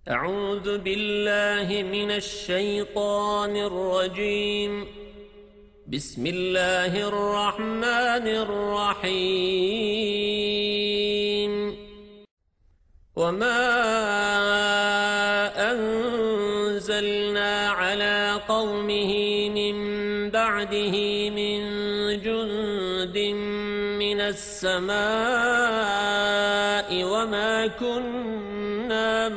أعوذ بالله من الشيطان الرجيم. بسم الله الرحمن الرحيم. وما أنزلنا على قومه من بعده من جند من السماء وما كنا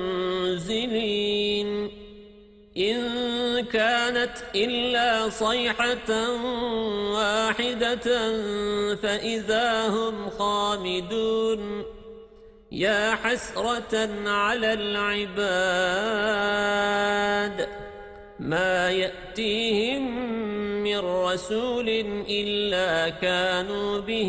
منزلين إن كانت إلا صيحة واحدة فإذا هم خامدون يا حسرة على العباد ما يأتيهم من رسول إلا كانوا به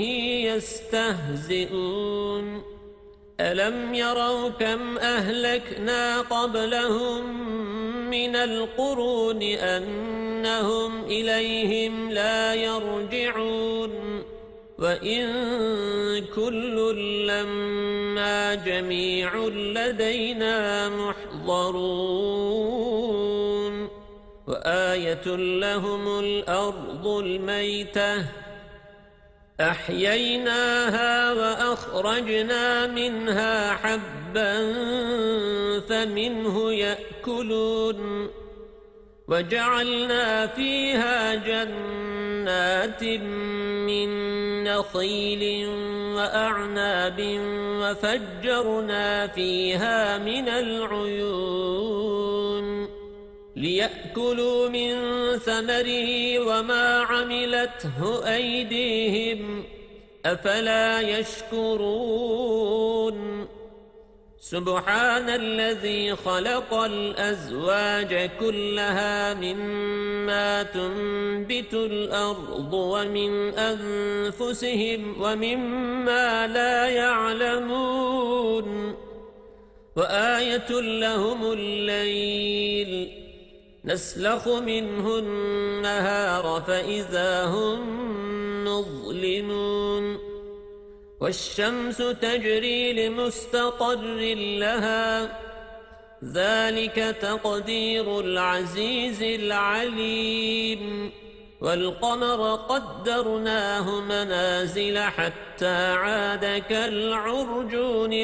يستهزئون ألم يروا كم أهلكنا قبلهم من القرون أنهم إليهم لا يرجعون وإن كل لما جميع لدينا محضرون وآية لهم الأرض الميتة أحييناها وأخرجنا منها حبا فمنه يأكلون وجعلنا فيها جنات من نخيل وأعناب وفجرنا فيها من العيون ليأكلوا من ثمره وما عملته أيديهم أفلا يشكرون سبحان الذي خلق الأزواج كلها مما تنبت الأرض ومن أنفسهم ومما لا يعلمون وآية لهم الليل نسلخ منه النهار فإذا هم مظلمون والشمس تجري لمستقر لها ذلك تقدير العزيز العليم والقمر قدرناه منازل حتى عاد كالعرجون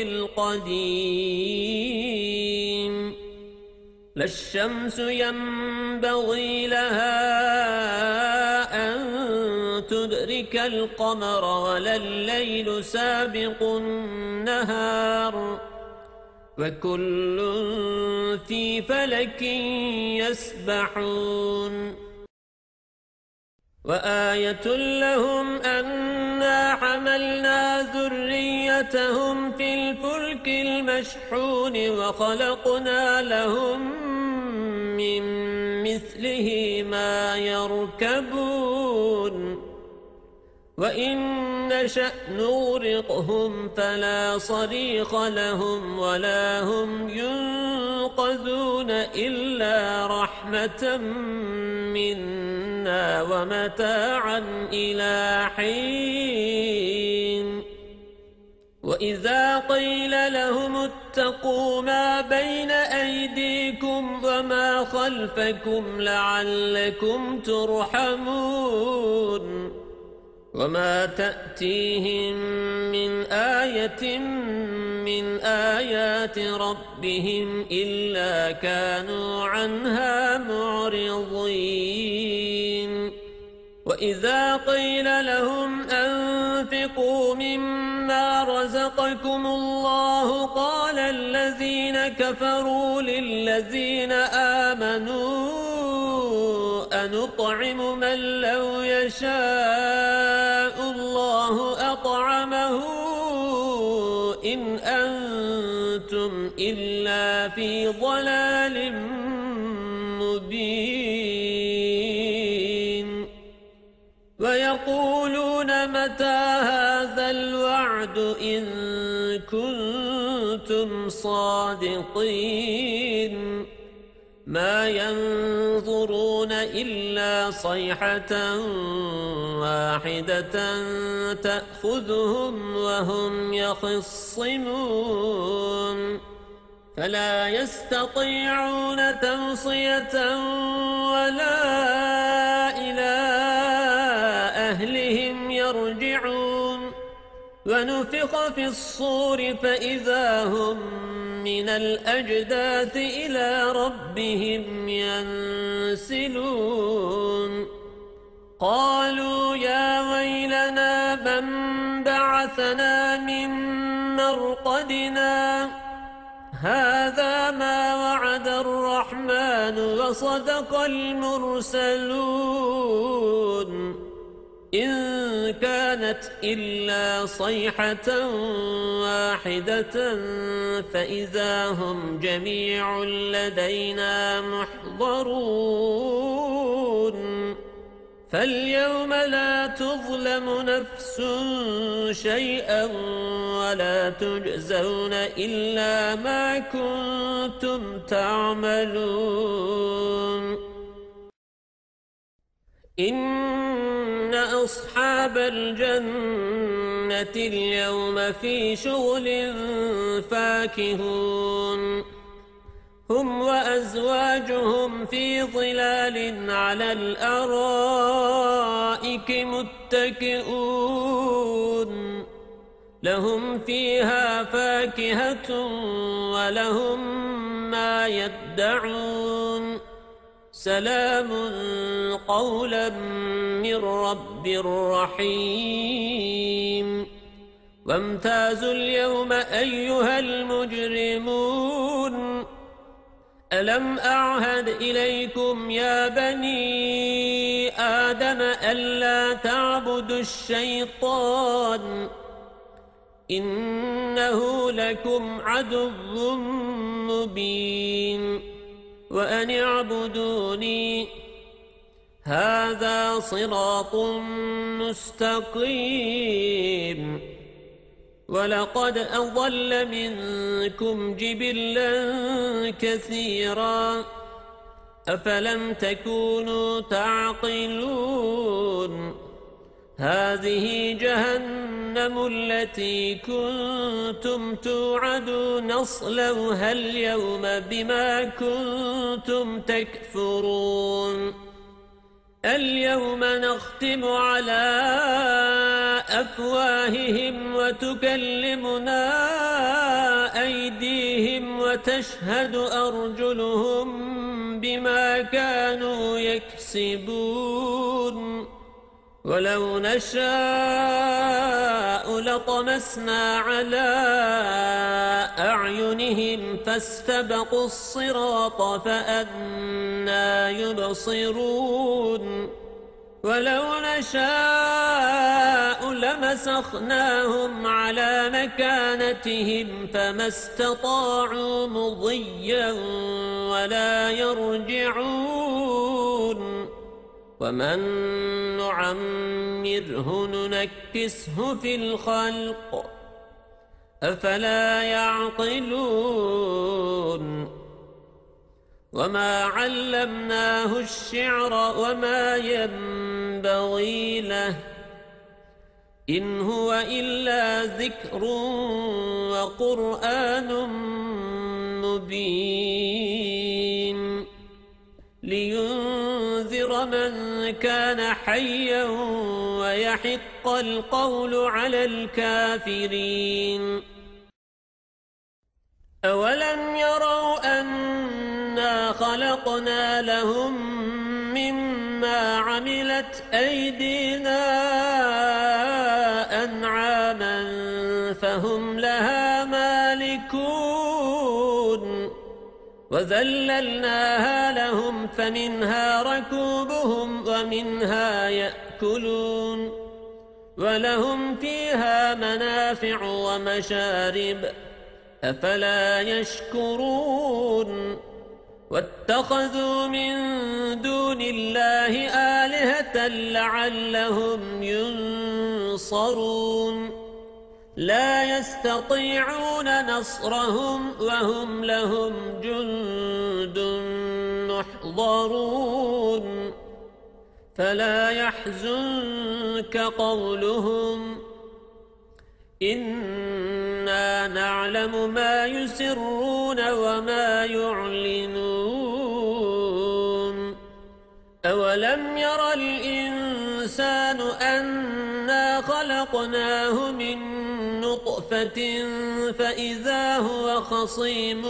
القديم لا الشمس ينبغي لها أن تدرك القمر ولا الليل سابق النهار وكل في فلك يسبحون وآية لهم أنا حملنا ذريتهم في الفلك المشحون وخلقنا لهم من مثله ما يركبون وإن نشأ نغرقهم فلا صريخ لهم ولا هم ينقذون إلا رحمة منا ومتاعا إلى حين وإذا قيل لهم اتقوا ما بين أيديكم وما خلفكم لعلكم ترحمون وما تأتيهم من آية من آيات ربهم إلا كانوا عنها معرضين وإذا قيل لهم أنفقوا مما رزقكم الله قال الذين كفروا للذين آمنوا أنطعم من لو يشاء الله أطعمه إن أنتم إلا في ضلال مبين ويقولون متى هذا الوعد إن كنتم صادقين ما ينظرون إلا صيحة واحدة تأخذهم وهم يخصمون فلا يستطيعون توصية ولا إلى أهلهم يرجعون ونفخ في الصور فإذا هم من الأجداث إلى ربهم ينسلون قالوا يا ويلنا من بعثنا من مرقدنا هذا ما وعد الرحمن وصدق المرسلون إن كانت إلا صيحة واحدة فإذا هم جميع لدينا محضرون فاليوم لا تظلم نفس شيئا ولا تجزون إلا ما كنتم تعملون إن أصحاب الجنة اليوم في شغل فاكهون هم وأزواجهم في ظلال على الأرائك متكئون لهم فيها فاكهة ولهم ما يدعون سلام قولا من رب رحيم وامتازوا اليوم أيها المجرمون ألم أعهد إليكم يا بني آدم ألا تعبدوا الشيطان إنه لكم عدو مبين وأن اعبدوني هذا صراط مستقيم ولقد أضل منكم جبلا كثيرا أفلم تكونوا تعقلون هذه جهنم التي كنتم توعدون اصلوها اليوم بما كنتم تكفرون اليوم نختم على أفواههم وتكلمنا أيديهم وتشهد أرجلهم بما كانوا يكسبون ولو نشاء لطمسنا على أعينهم فاستبقوا الصراط فأنى يبصرون ولو نشاء لمسخناهم على مكانتهم فما استطاعوا مضيا ولا يرجعون ومن نعمره ننكسه في الخلق أفلا يعقلون وما علمناه الشعر وما ينبغي له إن هو إلا ذكر وقرآن مبين لينذر من كان حيا ويحق القول على الكافرين أولم يروا أنا خلقنا لهم مما عملت أيدينا أنعاما فهم لها مالكون وذللناها لهم فمنها ركوبهم ومنها يأكلون ولهم فيها منافع ومشارب أفلا يشكرون واتخذوا من دون الله آلهة لعلهم ينصرون لا يستطيعون نصرهم وهم لهم جند محضرون فلا يحزنك قولهم إنا نعلم ما يسرون وما يعلنون أولم ير الإنسان أنا خلقناه من نطفة فإذا هو خصيم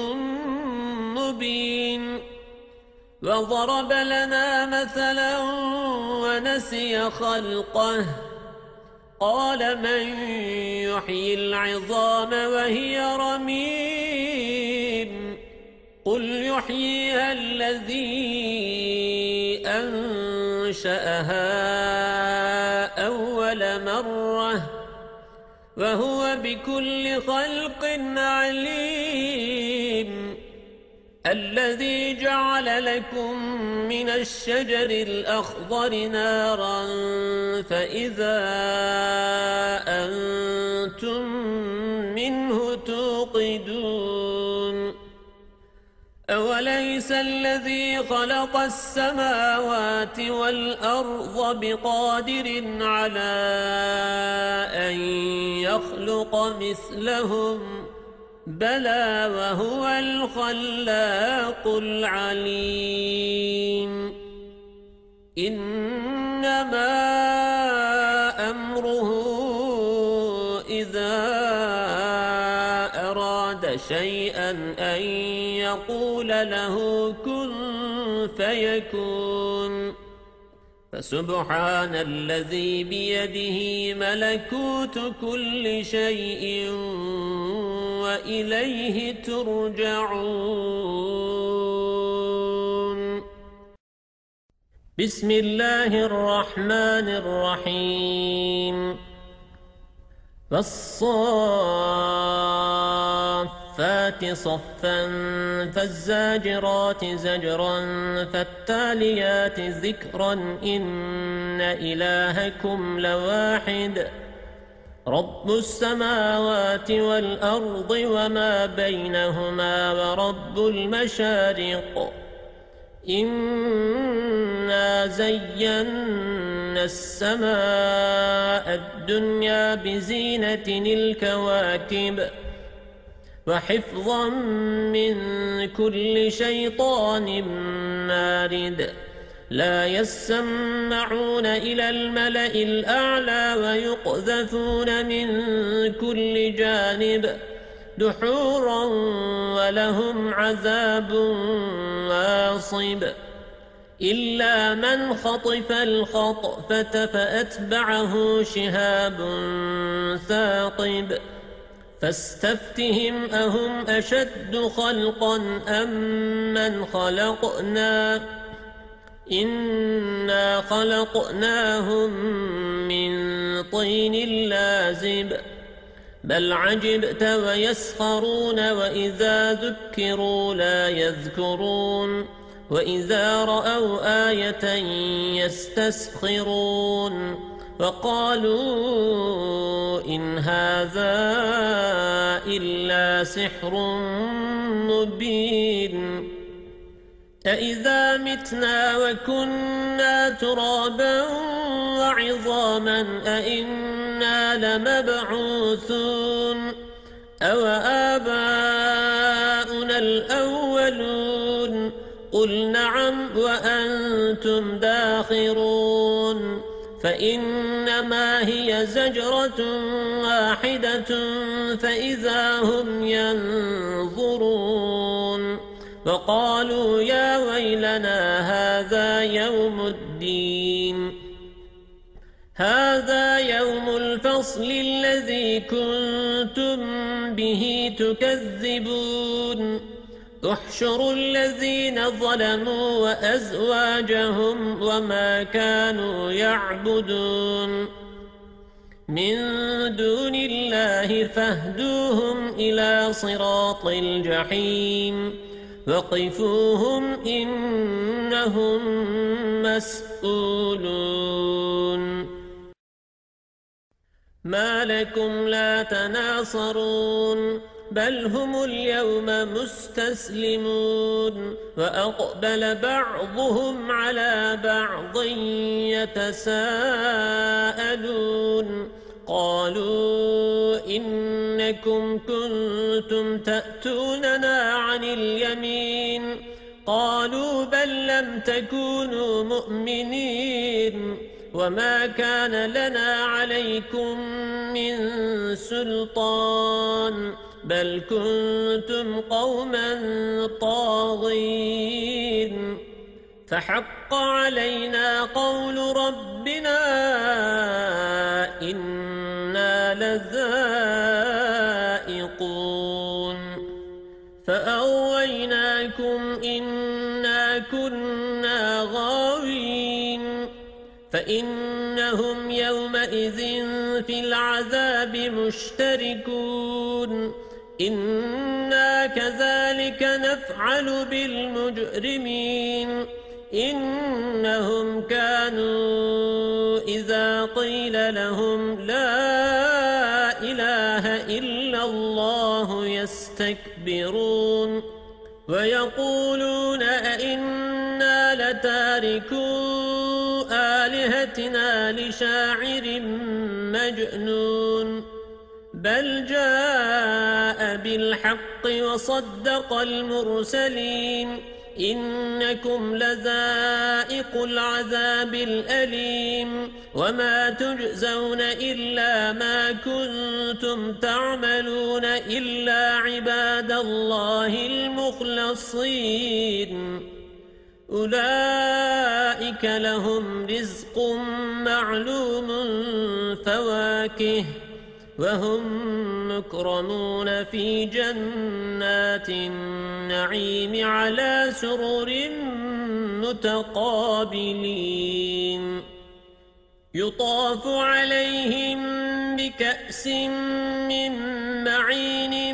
مبين وضرب لنا مثلا ونسي خلقه قال من يحيي العظام وهي رميم قل يحييها الذي أنشأها أول مرة وهو بكل خلق عليم الذي جعل لكم من الشجر الأخضر نارا فإذا أنتم منه توقدون أوليس الذي خلق السماوات والأرض بقادر على أن يخلق مثلهم بلى وهو الخلاق العليم إنما أمره إذا أراد شيئا أن يقول له كن فيكون فسبحان الذي بيده ملكوت كل شيء وإليه ترجعون بسم الله الرحمن الرحيم والصافات صفا فالزاجرات زجرا فالتاليات ذكرا إن إلهكم لواحد رب السماوات والأرض وما بينهما ورب المشارق إنا زينا السماء الدنيا بزينة الكواكب وحفظا من كل شيطان مارد لا يسمعون إلى الملأ الأعلى ويقذفون من كل جانب دحورا ولهم عذاب واصب إلا من خطف الخطفة فأتبعه شهاب ثاقب فاستفتهم أهم أشد خلقا أم من خلقنا إنا خلقناهم من طين لازب بل عجبت ويسخرون وإذا ذكروا لا يذكرون وإذا رأوا آية يستسخرون وقالوا إن هذا إلا سحر مبين أإذا متنا وكنا ترابا وعظاما أإنا لمبعوثون أو آباؤنا الأولون قل نعم وأنتم داخرون فإنما هي زجرة واحدة فإذا هم ينظرون وقالوا يا ويلنا هذا يوم الدين هذا يوم الفصل الذي كنتم به تكذبون احشروا الذين ظلموا وأزواجهم وما كانوا يعبدون من دون الله فاهدوهم إلى صراط الجحيم وقفوهم إنهم مسؤولون ما لكم لا تناصرون بل هم اليوم مستسلمون وأقبل بعضهم على بعض يتساءلون قالوا إنكم كنتم تأتوننا عن اليمين قالوا بل لم تكونوا مؤمنين وما كان لنا عليكم من سلطان بل كنتم قوما طاغين فحق علينا قول ربنا إنا لذائقون فأغويناكم إنا كنا غاوين فإنهم يومئذ في العذاب مشتركون إنا كذلك نفعل بالمجرمين إنهم كانوا إذا قيل لهم لا إله إلا الله يستكبرون ويقولون أئنا لتاركو آلهتنا لشاعر مجنون بل جاء بالحق وصدق المرسلين إنكم لذائق العذاب الأليم وما تجزون إلا ما كنتم تعملون إلا عباد الله المخلصين أولئك لهم رزق معلوم فواكه وهم مكرمون في جنات النعيم على سرر متقابلين يطاف عليهم بكأس من معين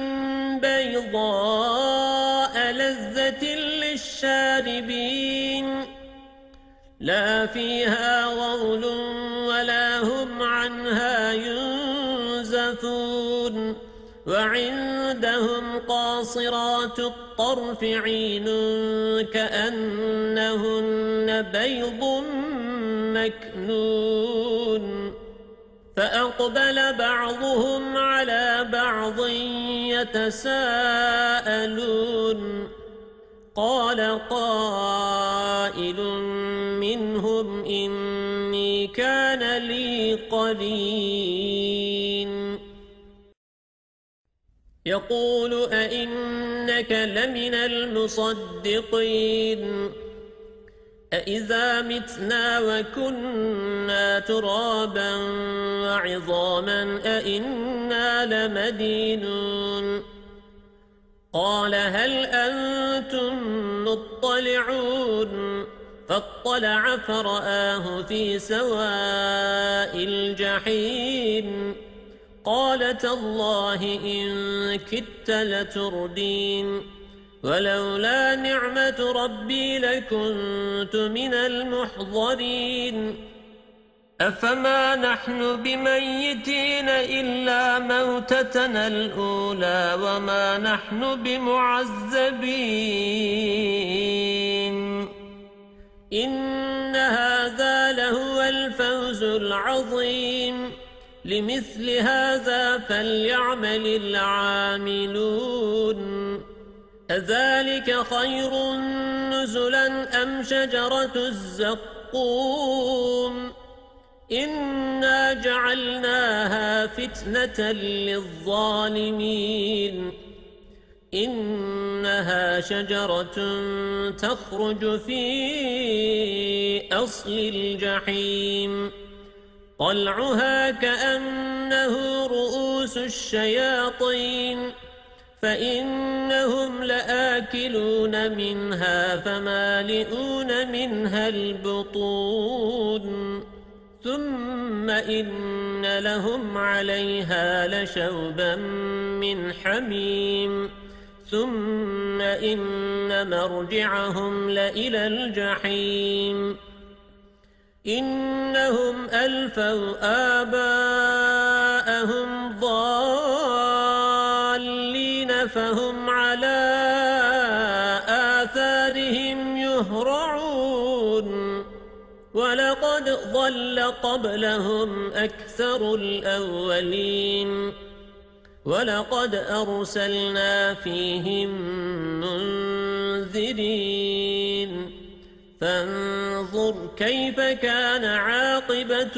بيضاء لذة للشاربين لا فيها غول ولا هم عنها ينزفون وعندهم قاصرات الطرف عين كأنهن بيض مكنون فأقبل بعضهم على بعض يتساءلون قال قائل منهم إني كان لي قرين يقول أئنك لمن المصدقين أإذا متنا وكنا ترابا وعظاما أئنا لمدينون قال هل أنتم مطلعون فاطلع فرآه في سواء الجحيم قال تالله إن كدت لتردين ولولا نعمة ربي لكنت من المحضرين أفما نحن بميتين إلا موتتنا الأولى وما نحن بمعذبين إن هذا لهو الفوز العظيم لمثل هذا فليعمل العاملون أذلك خير نزلا أم شجرة الزقوم إنا جعلناها فتنة للظالمين إنها شجرة تخرج في أصل الجحيم طلعها كأنه رؤوس الشياطين فإنهم لآكلون منها فمالئون منها البطون ثم إن لهم عليها لشوبا من حميم ثم إن مرجعهم لإلى الجحيم إنهم ألفوا آباءهم ضالين فهم على آثارهم يهرعون ولقد ضل قبلهم أكثر الأولين ولقد أرسلنا فيهم منذرين فانظر كيف كان عاقبة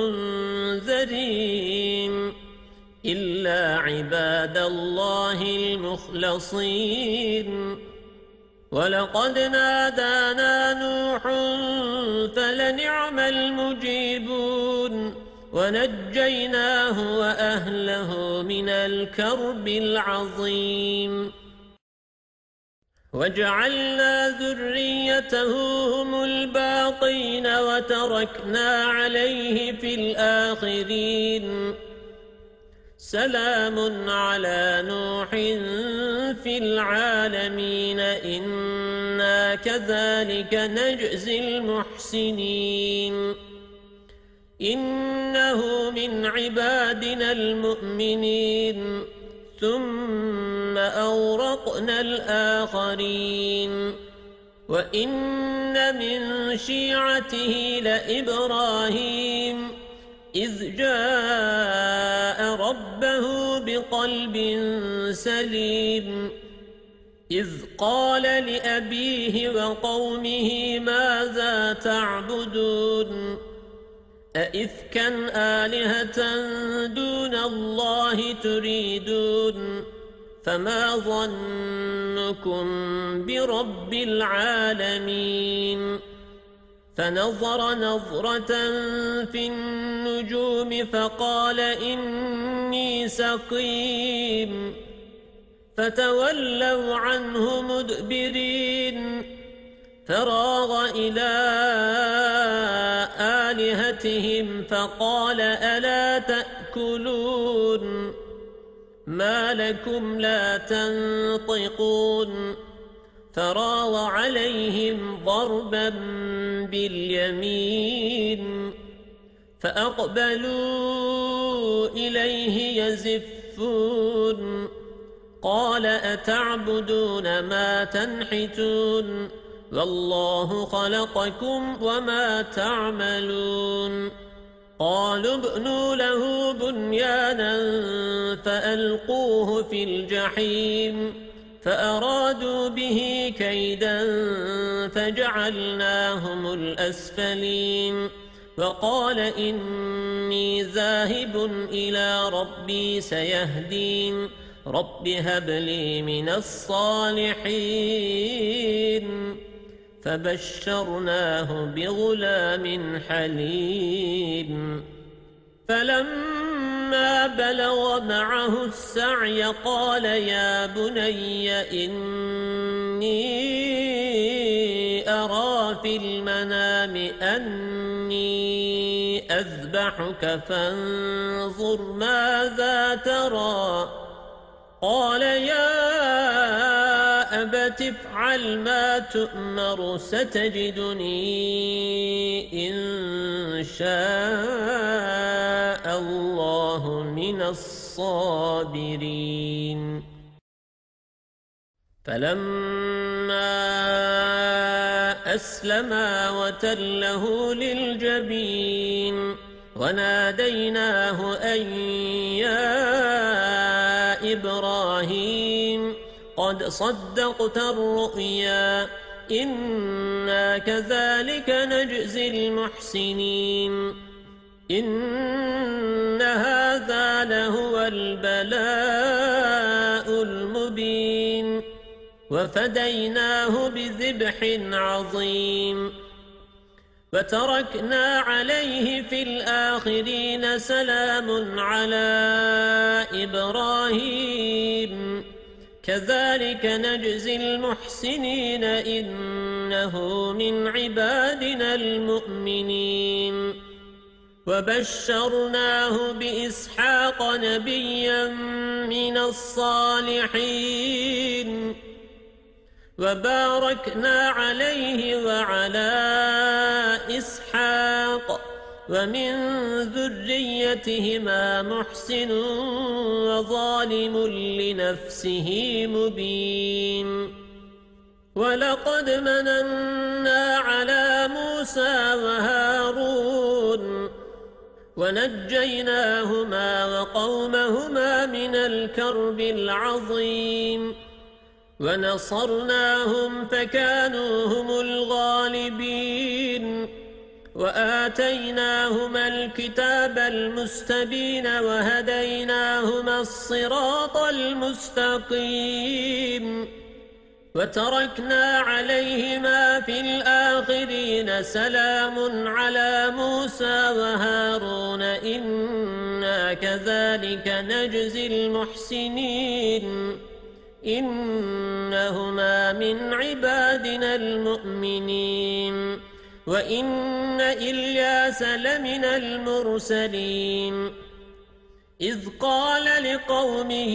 المنذرين إلا عباد الله المخلصين ولقد نادانا نوح فلنعم المجيبون ونجيناه وأهله من الكرب العظيم وجعلنا ذريته هم الباقين وتركنا عليه في الآخرين سلام على نوح في العالمين إنا كذلك نجزي المحسنين إنه من عبادنا المؤمنين ثم أورقنا الآخرين وإن من شيعته لإبراهيم إذ جاء ربه بقلب سليم إذ قال لأبيه وقومه ماذا تعبدون أئفكا آلهة دون الله تريدون فما ظنكم برب العالمين فنظر نظرة في النجوم فقال إني سقيم فتولوا عنه مدبرين فراغ إلى آلهتهم فقال ألا تأكلون ما لكم لا تنطقون فراغ عليهم ضربا باليمين فأقبلوا إليه يزفون قال أتعبدون ما تنحتون والله خلقكم وما تعملون قالوا ابنوا له بنيانا فألقوه في الجحيم فأرادوا به كيدا فجعلناهم الأسفلين وقال إني ذاهب إلى ربي سيهدين رب هب لي من الصالحين فبشرناه بغلام حليم فلما بلغ معه السعي قال يا بني إني أرى في المنام أني أذبحك فانظر ماذا ترى قال يا أبت افعل ما تؤمر ستجدني إن شاء الله من الصابرين فلما أسلما وتله للجبين وناديناه أن يا إبراهيم قد صدقت الرؤيا إنا كذلك نجزي المحسنين إن هذا لهو البلاء المبين وفديناه بذبح عظيم وتركنا عليه في الآخرين سلام على إبراهيم كذلك نجزي المحسنين إنه من عبادنا المؤمنين وبشرناه بإسحاق نبيا من الصالحين وباركنا عليه وعلى إسحاق ومن ذريتهما محسن وظالم لنفسه مبين ولقد مننا على موسى وهارون ونجيناهما وقومهما من الكرب العظيم ونصرناهم فكانوا هم الغالبين وآتيناهما الكتاب المستبين وهديناهما الصراط المستقيم وتركنا عليهما في الآخرين سلام على موسى وهارون إنا كذلك نجزي المحسنين إنهما من عبادنا المؤمنين وإن إلياس لمن المرسلين إذ قال لقومه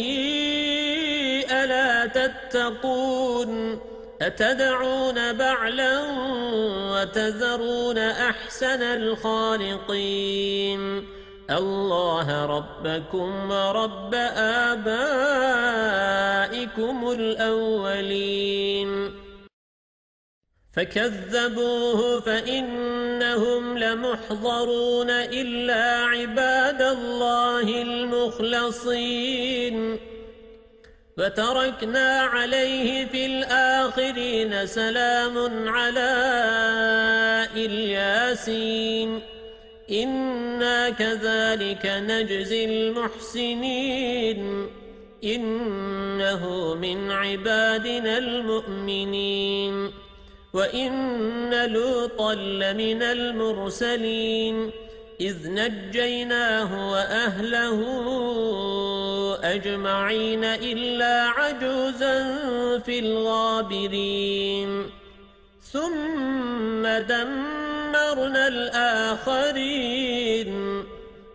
ألا تتقون أتدعون بعلا وتذرون أحسن الخالقين الله ربكم ورب آبائكم الأولين فكذبوه فإنهم لمحضرون إلا عباد الله المخلصين وتركنا عليه في الآخرين سلام على الياسين إنا كذلك نجزي المحسنين إنه من عبادنا المؤمنين وإن لوطا لمن المرسلين إذ نجيناه وأهله أجمعين إلا عجوزا في الغابرين ثم دمرنا الآخرين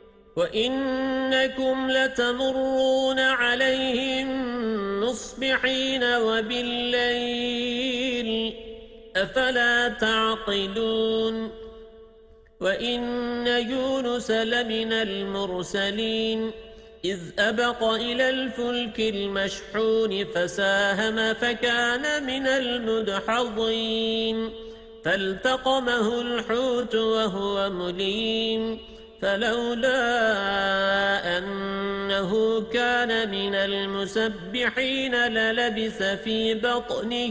وإنكم لتمرون عليهم مصبحين وبالليل أفلا تعقلون وإن يونس لمن المرسلين إذ أبق إلى الفلك المشحون فساهم فكان من المدحضين فالتقمه الحوت وهو مليم فلولا أنه كان من المسبحين للبث في بطنه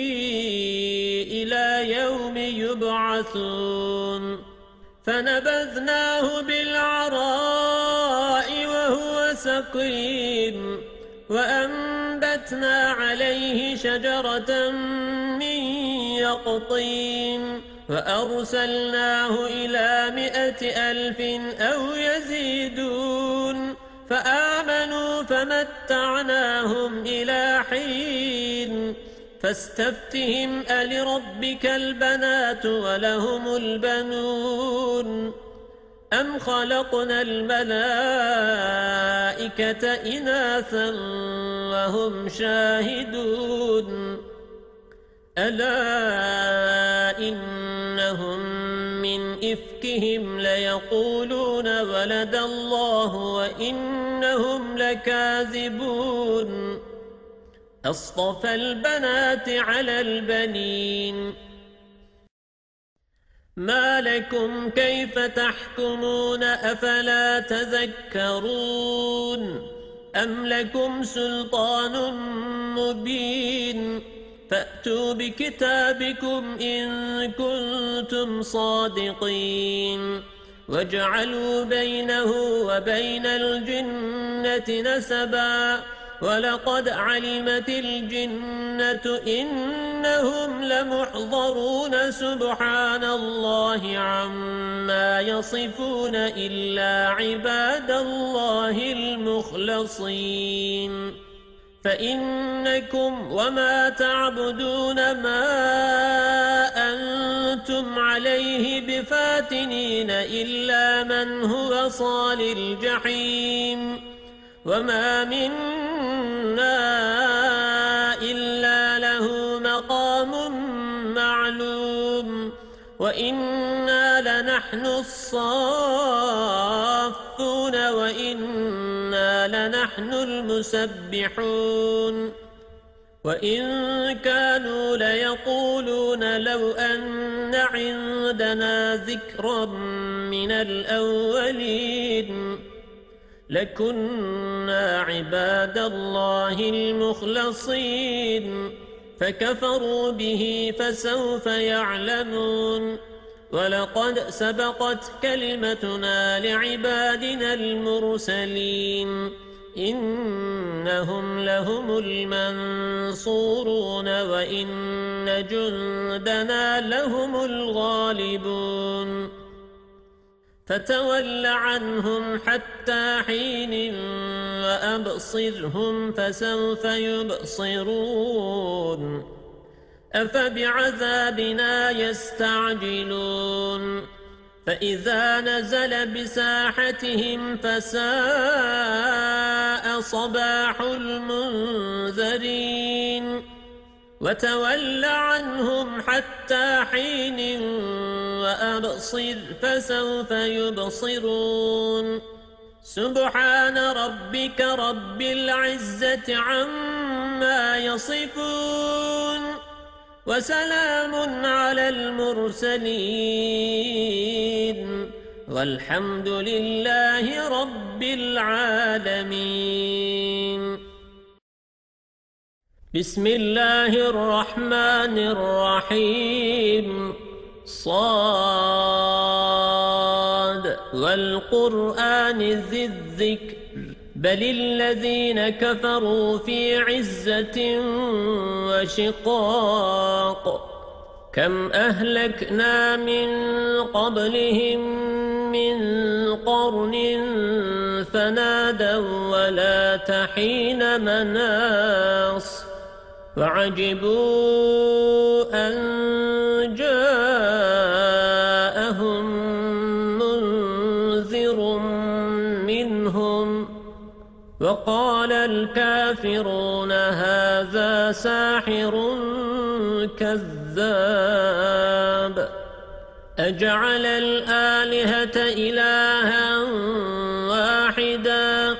إلى يوم يبعثون فنبذناه بالعراء وهو سقيم وأنبتنا عليه شجرة من يقطين وأرسلناه إلى 100,000 أو يزيدون فآمنوا فمتعناهم إلى حين فاستفتهم ألربك البنات ولهم البنون أم خلقنا الملائكة إناثا وهم شاهدون ألا إنهم من إفكهم ليقولون ولد الله وإنهم لكاذبون أصطفى البنات على البنين ما لكم كيف تحكمون أفلا تذكرون أم لكم سلطان مبين فأتوا بكتابكم إن كنتم صادقين واجعلوا بينه وبين الجنة نسبا ولقد علمت الجنة إنهم لمحضرون سبحان الله عما يصفون إلا عباد الله المخلصين فإنكم وما تعبدون ما أنتم عليه بفاتنين إلا من هو صال الجحيم وما منا إلا له مقام معلوم وإنا لنحن الصافون وإنا لنحن المسبحون وإن كانوا ليقولون لو أن عندنا ذكرا من الأولين لكنا عباد الله المخلصين فكفروا به فسوف يعلمون ولقد سبقت كلمتنا لعبادنا المرسلين إنهم لهم المنصورون وإن جندنا لهم الغالبون فتول عنهم حتى حين وأبصرهم فسوف يبصرون أفبعذابنا يستعجلون فإذا نزل بساحتهم فساء صباح المنذرين وتول عنهم حتى حين وأبصر فسوف يبصرون سبحان ربك رب العزة عما يصفون وسلام على المرسلين والحمد لله رب العالمين بسم الله الرحمن الرحيم صاد والقرآن ذي الذكر بل الذين كفروا في عزة وشقاق كم أهلكنا من قبلهم من قرن فنادوا ولا تحين مناص وعجبوا أن جاءهم منذر منهم وقال الكافرون هذا ساحر كذاب أجعل الآلهة إلها واحدا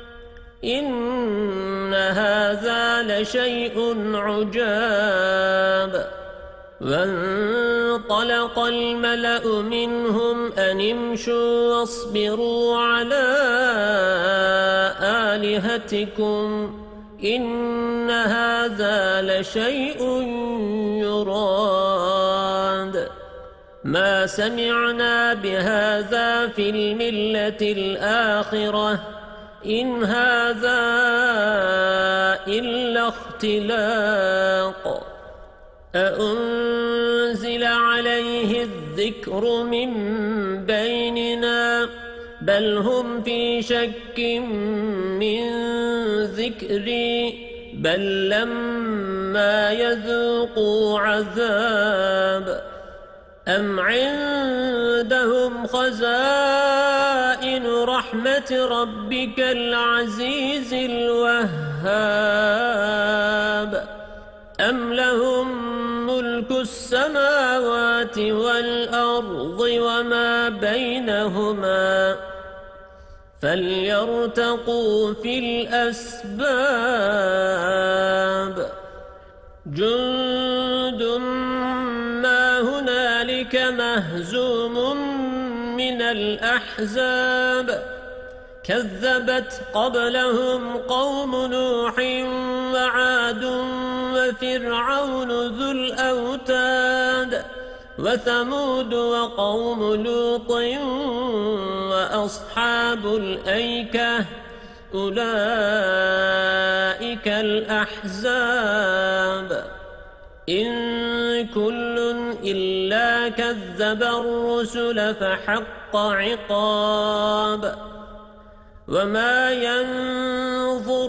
إن هذا لشيء عجاب وانطلق الملأ منهم أن امشوا واصبروا على آلهتكم إن هذا لشيء يراد ما سمعنا بهذا في الملة الآخرة إن هذا إلا اختلاق أأنزل عليه الذكر من بيننا بل هم في شك من ذكري بل لما يذوقوا عذاب أم عندهم خزائن رحمة ربك العزيز الوهاب أم لهم ملك السماوات والأرض وما بينهما فليرتقوا في الأسباب جند ما هنالك مهزوم من الأحزاب كذبت قبلهم قوم نوح وعاد وفرعون ذو الأوتاد وثمود وقوم لوط وأصحاب الأيكة أولئك الأحزاب إن كل إلا كذب الرسل فحق عقاب وما ينظر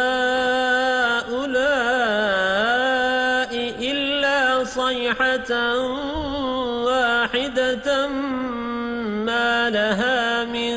هؤلاء إلا صيحة واحدة ما لها من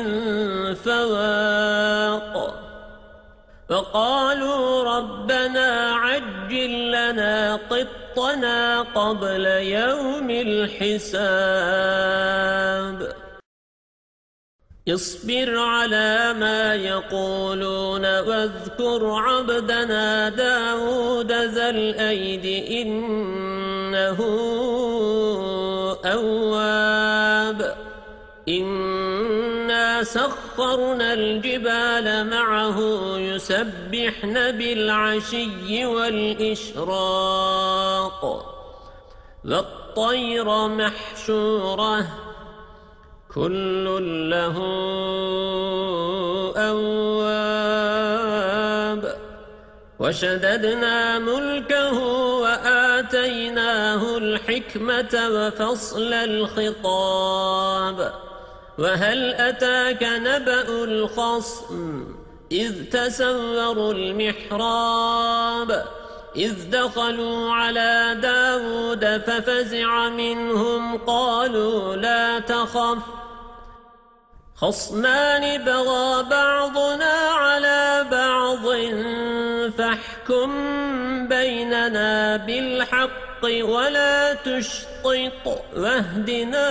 فواق وقالوا ربنا عجل لنا قطنا قبل يوم الحساب اصبر على ما يقولون واذكر عبدنا داود ذا الأيد إنه أواب إنا سخرنا الجبال معه يسبحن بالعشي والإشراق والطير محشورة كل له أواب وشددنا ملكه وآتيناه الحكمة وفصل الخطاب وهل أتاك نبأ الخصم إذ تسوروا المحراب إذ دخلوا على داود ففزع منهم قالوا لا تخف خصمان بغى بعضنا على بعض فاحكم بيننا بالحق ولا تشطط واهدنا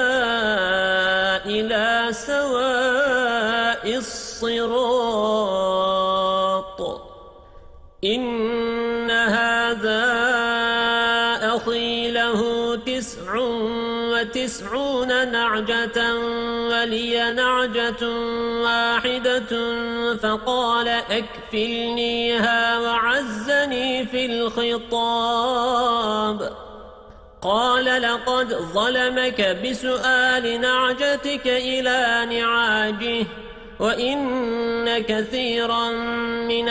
إلى سواء الصراط إن هذا أخي له 99 نعجة ولي نعجة واحدة فقال أكفلنيها وعزني في الخطاب قال لقد ظلمك بسؤال نعجتك إلى نعاجه وإن كثيرا من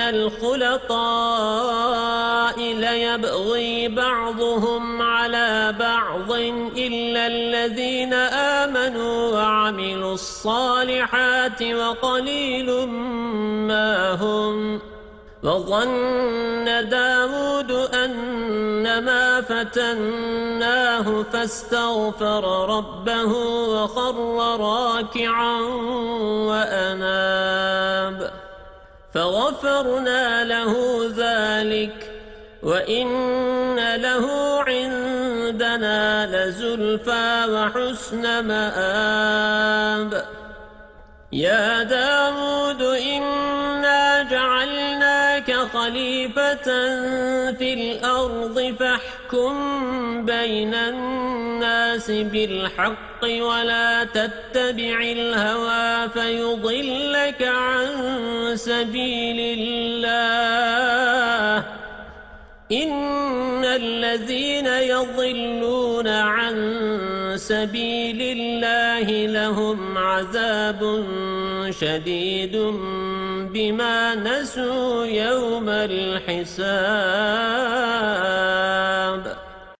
الخلطاء ليبغي بعضهم على بعض إلا الذين آمنوا وعملوا الصالحات وقليل ما هم وظن داود أنما فتناه فاستغفر ربه وخر راكعا وأناب فغفرنا له ذلك وإن له عندنا لزلفى وحسن مآب يا داود إنا جعلناك خليفة في الأرض فاحكم بين الناس بالحق ولا تتبع الهوى فيضلك عن سبيل الله إن الذين يضلون عن سبيل الله لهم عذاب شديد بما نسوا يوم الحساب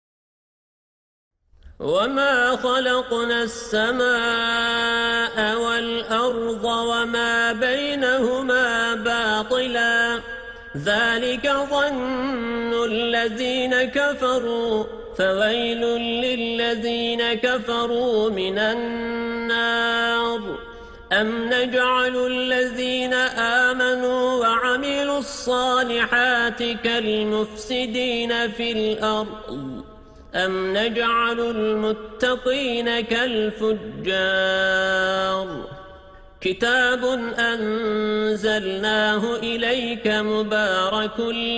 وما خلقنا السماء والأرض وما بينهما باطلا ذلك ظن الذين كفروا فويل للذين كفروا من النار أم نجعل الذين آمنوا وعملوا الصالحات كالمفسدين في الأرض أم نجعل المتقين كالفجار كتاب أنزلناه إليك مبارك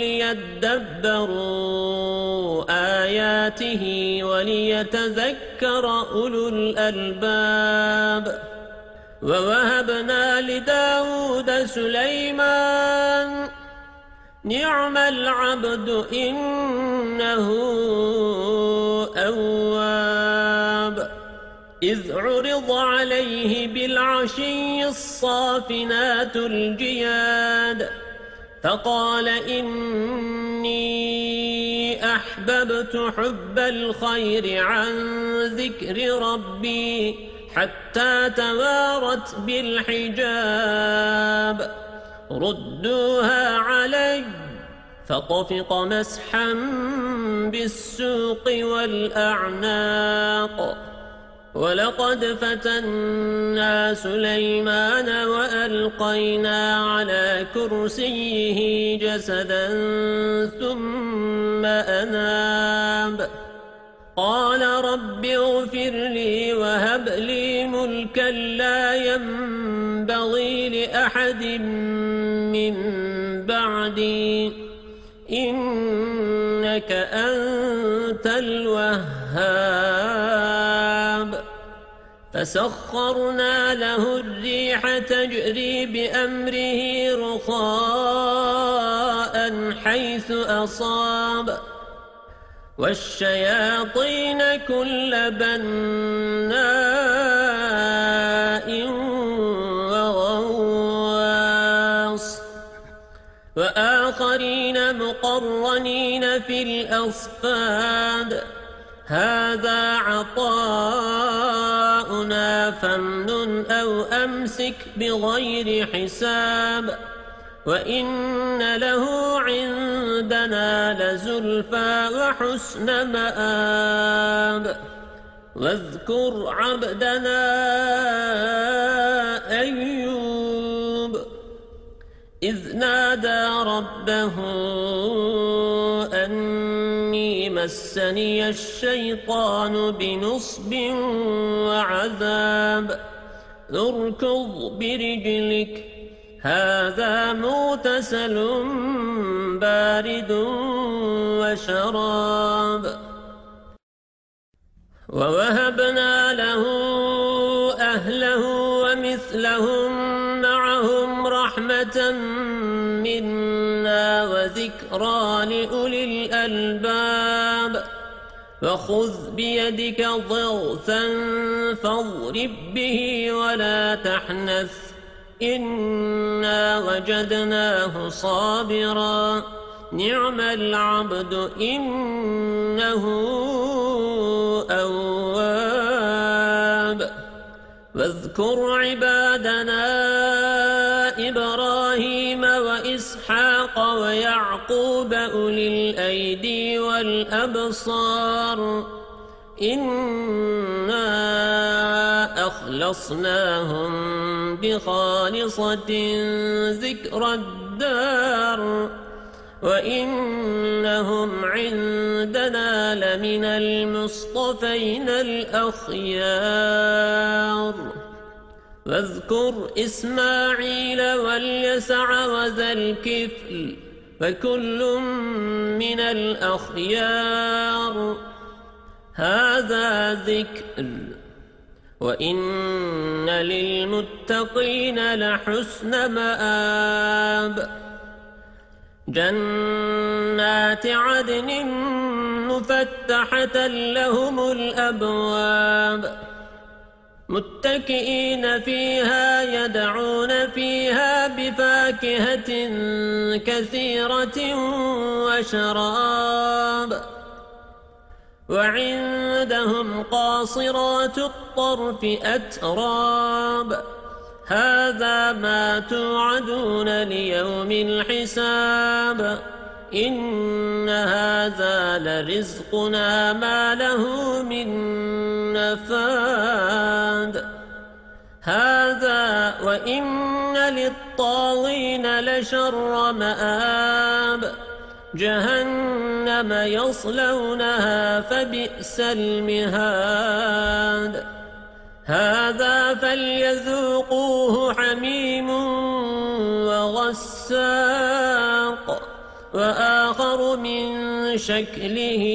ليدبروا آياته وليتذكر أولو الألباب ووهبنا لداود سليمان نعم العبد إنه أواب إذ عرض عليه بالعشي الصافنات الجياد فقال إني أحببت حب الخير عن ذكر ربي حتى توارت بالحجاب ردوها علي فطفق مسحا بالسوق والأعناق ولقد فتنا سليمان وألقينا على كرسيه جسدا ثم أناب قال رب اغفر لي وهب لي ملكا لا ينبغي لأحد من بعدي إنك أنت الوهاب فسخرنا له الريح تجري بأمره رخاء حيث أصاب والشياطين كل بناء وغواص وآخرين مقرنين في الأصفاد هذا عطاؤنا فامنن أو أمسك بغير حساب وإن له عندنا لزلفى وحسن مآب واذكر عبدنا أيوب إذ نادى ربه أني مسني الشيطان بنصب وعذاب اركض برجلك هذا مغتسل بارد وشراب ووهبنا له أهله ومثلهم معهم رحمة منا وذكرى لأولي الألباب وخذ بيدك ضغثا فاضرب به ولا تحنث إنا وجدناه صابرا نعم العبد إنه أواب واذكر عبادنا إبراهيم وإسحاق ويعقوب أولي الأيدي والأبصار إنا أخلصناهم بخالصة ذكر الدار وإنهم عندنا لمن المصطفين الأخيار واذكر إسماعيل واليسع وذا الكفل فكل من الأخيار هذا ذكر وإن للمتقين لحسن مآب جنات عدن مفتحة لهم الأبواب متكئين فيها يدعون فيها بفاكهة كثيرة وشراب وعندهم قاصرات الطرف أتراب هذا ما توعدون ليوم الحساب إن هذا لرزقنا ما له من نفاد هذا وإن للطاغين لشر مآب جهنم يصلونها فبئس المهاد هذا فليذوقوه حميم وغساق وآخر من شكله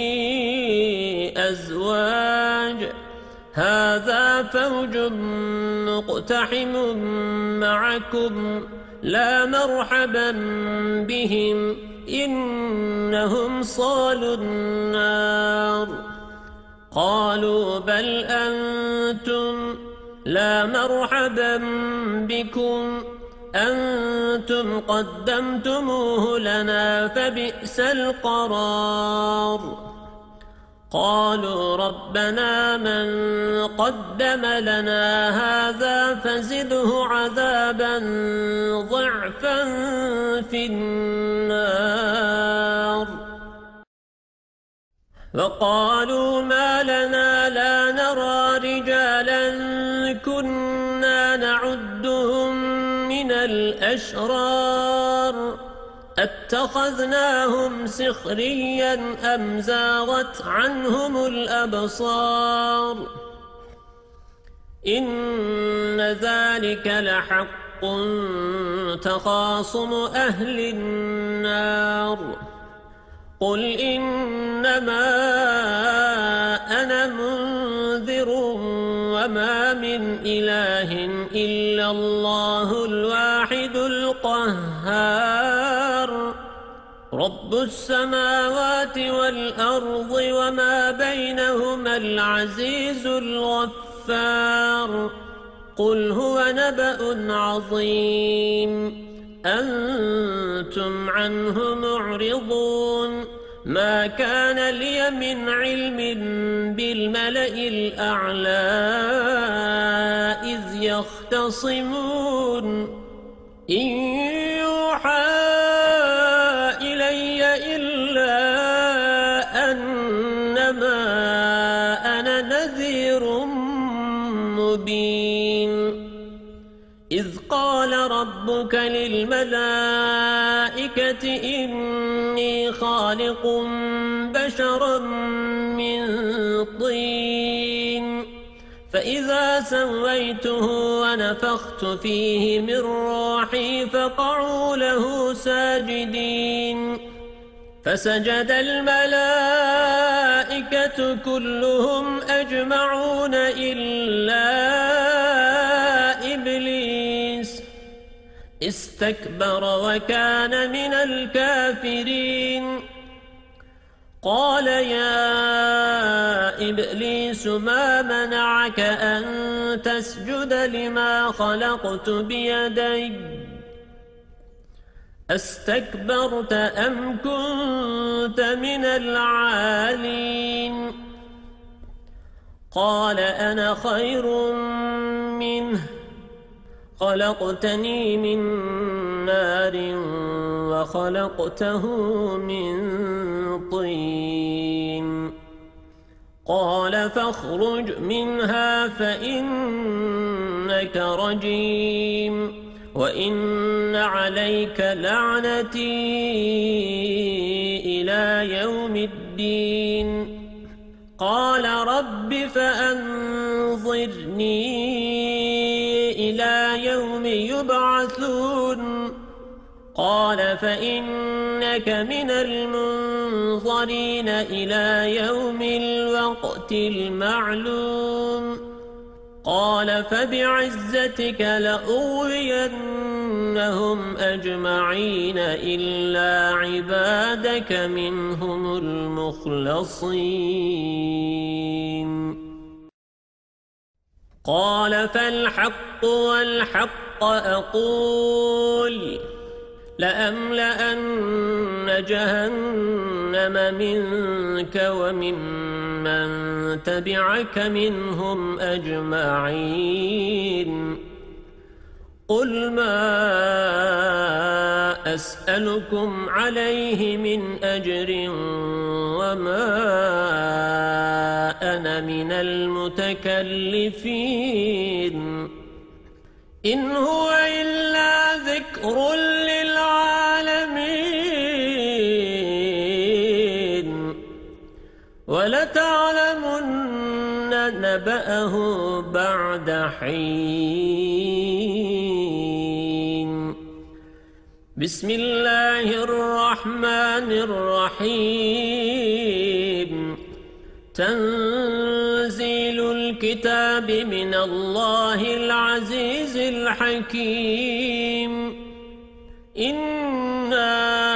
أزواج هذا فوج مقتحم معكم لا مرحبا بهم إنهم صالوا النار قالوا بل أنتم لا مرحبا بكم أنتم قدمتموه لنا فبئس القرار قالوا ربنا من قدم لنا هذا فزده عذابا ضعفا في النار وقالوا ما لنا لا نرى رجالا كنا نعدهم من الأشرار أتخذناهم سخريا أم زاغت عنهم الأبصار إن ذلك لحق تخاصم أهل النار قل إنما أنا منذر وما من إله إلا الله الواحد القهار رب السماوات والأرض وما بينهما العزيز الغفار قل هو نبأ عظيم أنتم عنه معرضون ما كان لي من علم بالملأ الأعلى إذ يختصمون إن يوحى إلي إلا أنما أنا نذير مبين إذ قال ربك للملائكة إني خالق بشرا من طين فإذا سويته ونفخت فيه من روحي فقعوا له ساجدين فسجد الملائكة كلهم أجمعون إلا إبليس استكبر وكان من الكافرين قال يا إبليس ما منعك أن تسجد لما خلقت بيدي استكبرت أم كنت من العالين قال أنا خير منه خلقتني من نار وخلقته من طين قال فاخرج منها فإنك رجيم وإن عليك لعنتي إلى يوم الدين قال رب فأنظرني إلى يوم يبعثون قال فإنك من المنظرين إلى يوم الوقت المعلوم قال فبعزتك لأغوينهم أجمعين إلا عبادك منهم المخلصين قال فالحق والحق أقول لأملأن جهنم منك ومن من تبعك منهم أجمعين قل ما أسألكم عليه من أجر وما أنا من المتكلفين إن هو إلا ذكر للعالمين ولتعلمن نبأه بعد حين بسم الله الرحمن الرحيم تنزيل الكتاب من الله العزيز الحكيم إنا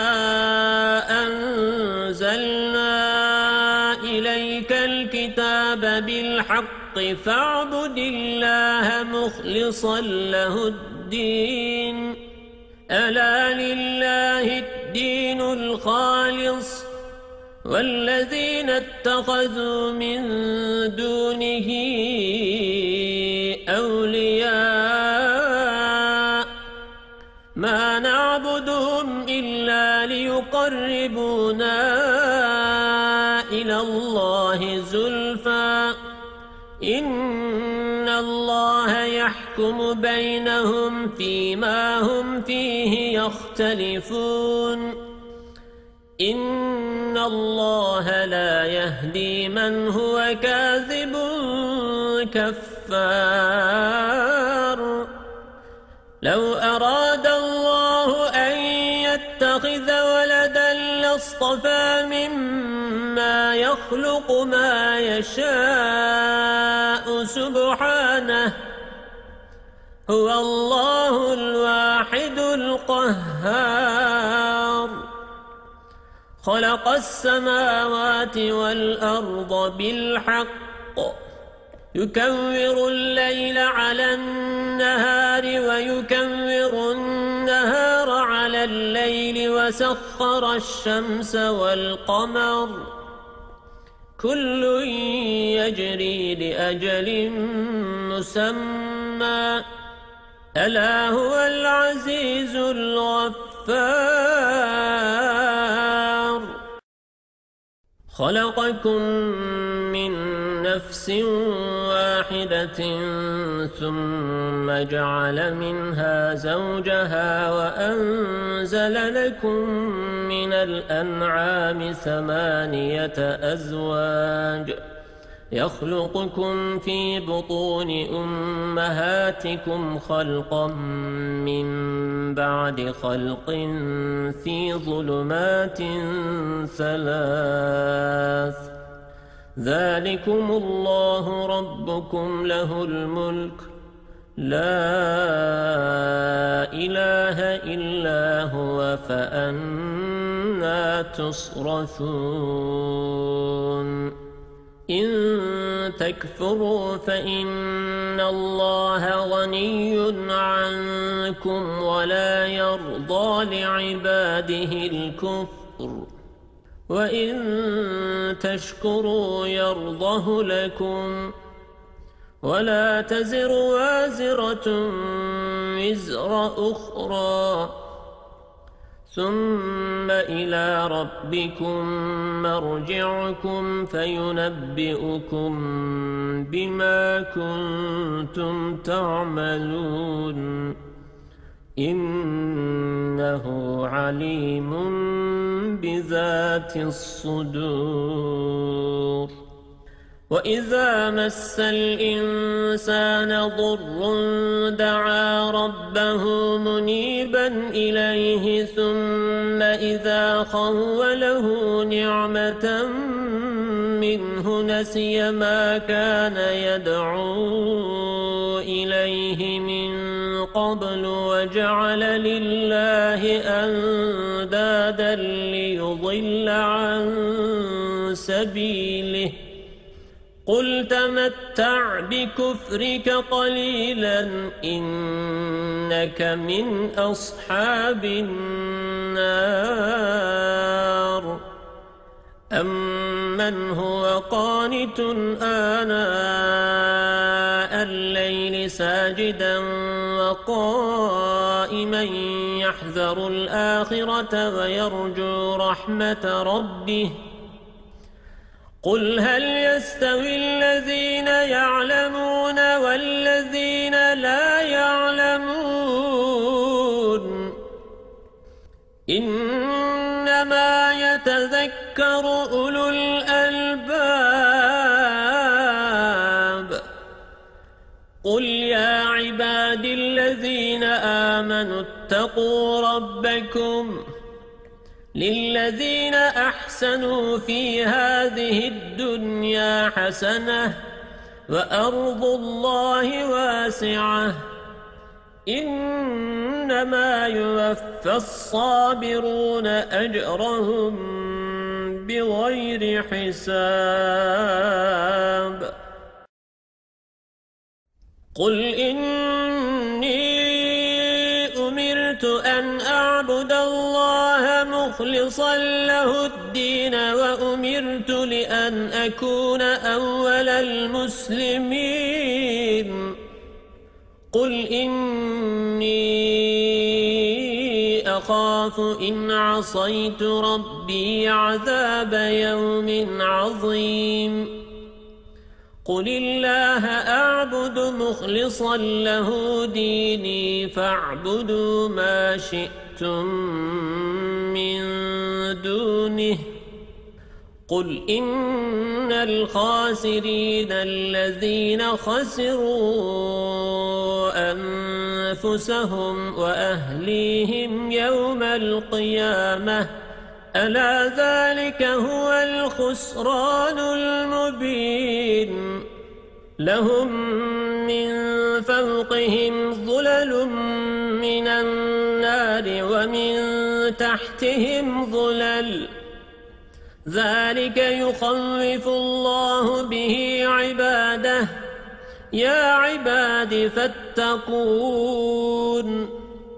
أنزلنا إليك الكتاب بالحق فاعبد الله مخلصا له الدين ألا لله الدين الخالص والذين اتخذوا من دونه أولياء ما نعبدهم إلا ليقربونا إلى الله زلفى إن الله يحكم بينهم فيما هم فيه يختلفون إن الله لا يهدي من هو كاذب كفار لو أراد الله أن يتخذ ولدا لاصطفى مما يخلق ما يشاء سبحانه هو الله الواحد القهار خلق السماوات والأرض بالحق يكور الليل على النهار ويكور النهار على الليل وسخر الشمس والقمر كل يجري لأجل مسمى ألا هو العزيز الغفار خلقكم من نفس واحدة ثم جعل منها زوجها وأنزل لكم من الأنعام 8 أزواج يخلقكم في بطون أمهاتكم خلقا من بعد خلق في ظلمات 3 ذلكم الله ربكم له الملك لا إله إلا هو فأنى تصرفون إن تكفروا فإن الله غني عنكم ولا يرضى لعباده الكفر وإن تشكروا يرضه لكم ولا تزر وازرة وزر أخرى ثم إلى ربكم مرجعكم فينبئكم بما كنتم تعملون إنه عليم بذات الصدور وإذا مس الإنسان ضر دعا ربه منيبا إليه ثم إذا خوله نعمة منه نسي ما كان يدعو إليه من قبل وجعل لله أندادا ليضل عن سبيله قل تمتع بكفرك قليلا إنك من أصحاب النار أمن هو قانت آناء الليل ساجدا وقائما يحذر الآخرة ويرجو رحمة ربه قل هل يستوي الذين يعلمون والذين لا يعلمون إنما يتذكر أولو الألباب قل يا عبادي الذين آمنوا اتقوا ربكم للذين أحسنوا في هذه الدنيا حسنة وأرض الله واسعة إنما يوفى الصابرون أجرهم بغير حساب قل إني أمرت أن أعبد الله مخلصا له الدين وأمرت لأن أكون أول المسلمين قل إني أخاف إن عصيت ربي عذاب يوم عظيم قل الله أعبد مخلصا له ديني فاعبدوا ما شئتم عبدتم من دونه قل إن الخاسرين الذين خسروا أنفسهم وأهليهم يوم القيامة ألا ذلك هو الخسران المبين لهم من فوقهم ظلل من النار ومن تحتهم ظلل ذلك يخوف الله به عباده يا عباد فاتقون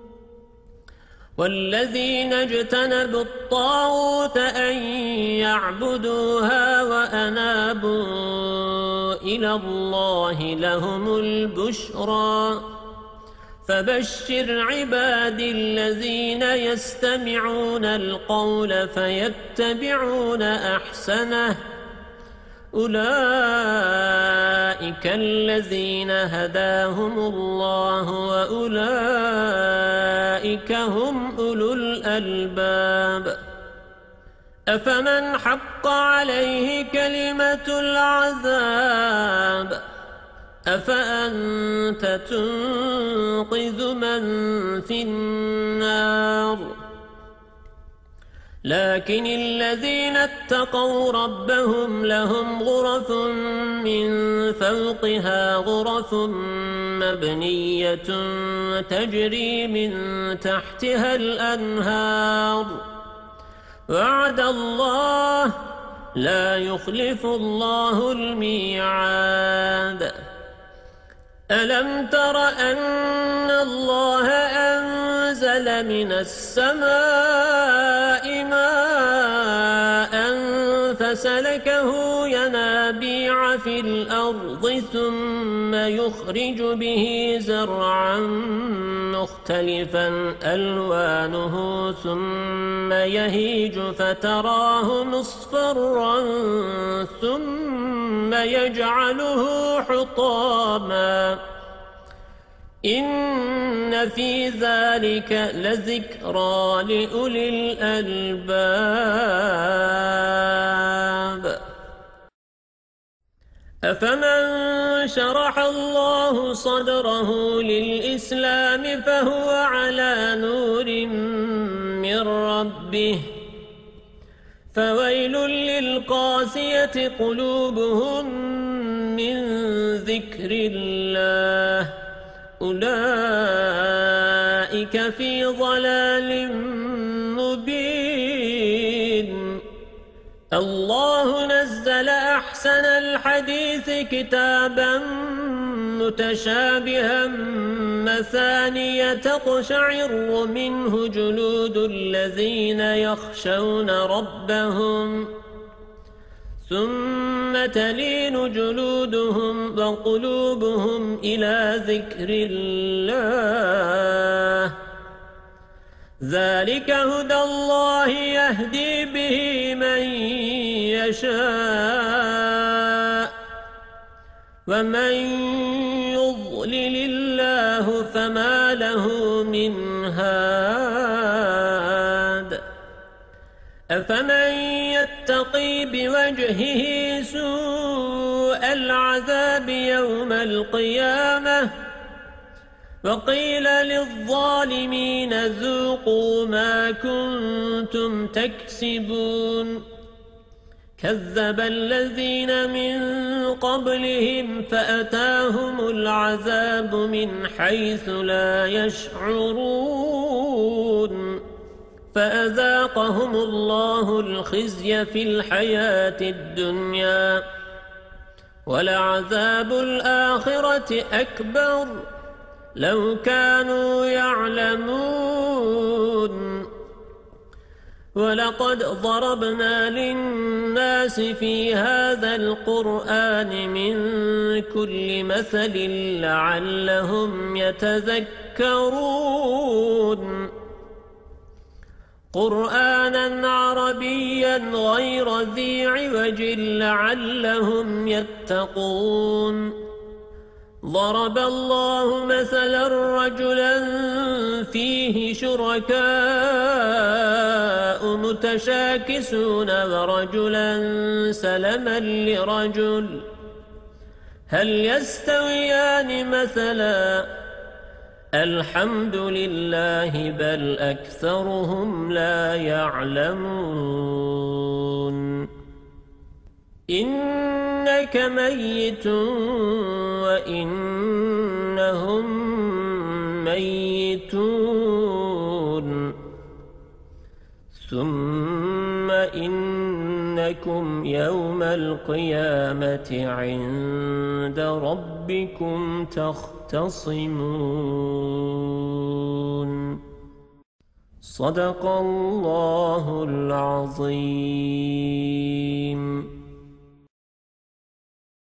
والذين اجتنبوا الطاغوت أن يعبدوها وأنابوا إلى الله لهم البشرى فبشر عبادي الذين يستمعون القول فيتبعون أحسنه أولئك الذين هداهم الله وأولئك هم أولو الألباب أفمن حق عليه كلمة العذاب أفأنت تنقذ من في النار لكن الذين اتقوا ربهم لهم غرف من فوقها غرف مبنية تجري من تحتها الأنهار وعد الله لا يخلف الله الميعاد ألم تر أن الله أنزل من السماء ماء فسلكه ينابيع في الأرض ثم يخرج به زرعا مختلفا ألوانه ثم يهيج فتراه مصفرا ثم يجعله حطاما إن في ذلك لذكرى لأولي الألباب أفمن شرح الله صدره للإسلام فهو على نور من ربه فويل للقاسية قلوبهم من ذكر الله أولئك في ضلال مبين الله نزل أحسن الحديث كتابا متشابها مثانية تقشعر منه جلود الذين يخشون ربهم ثم تلين جلودهم وقلوبهم إلى ذكر الله ذلك هدى الله يهدي به من يشاء ومن يضلل الله فما له من هاد أفمن يتقي بوجهه سوء العذاب يوم القيامة وقيل للظالمين ذوقوا ما كنتم تكسبون كذب الذين من قبلهم فأتاهم العذاب من حيث لا يشعرون فأذاقهم الله الخزي في الحياة الدنيا ولعذاب الآخرة أكبر لو كانوا يعلمون ولقد ضربنا للناس في هذا القرآن من كل مثل لعلهم يتذكرون قرآنا عربيا غير ذي عوج لعلهم يتقون ضرب الله مثلا رجلا فيه شركاء متشاكسون ورجلا سلما لرجل هل يستويان مثلا الحمد لله بل أكثرهم لا يعلمون إنك ميت وإنهم ميتون ثم إنكم يوم القيامة عند ربكم تختصمون صدق الله العظيم.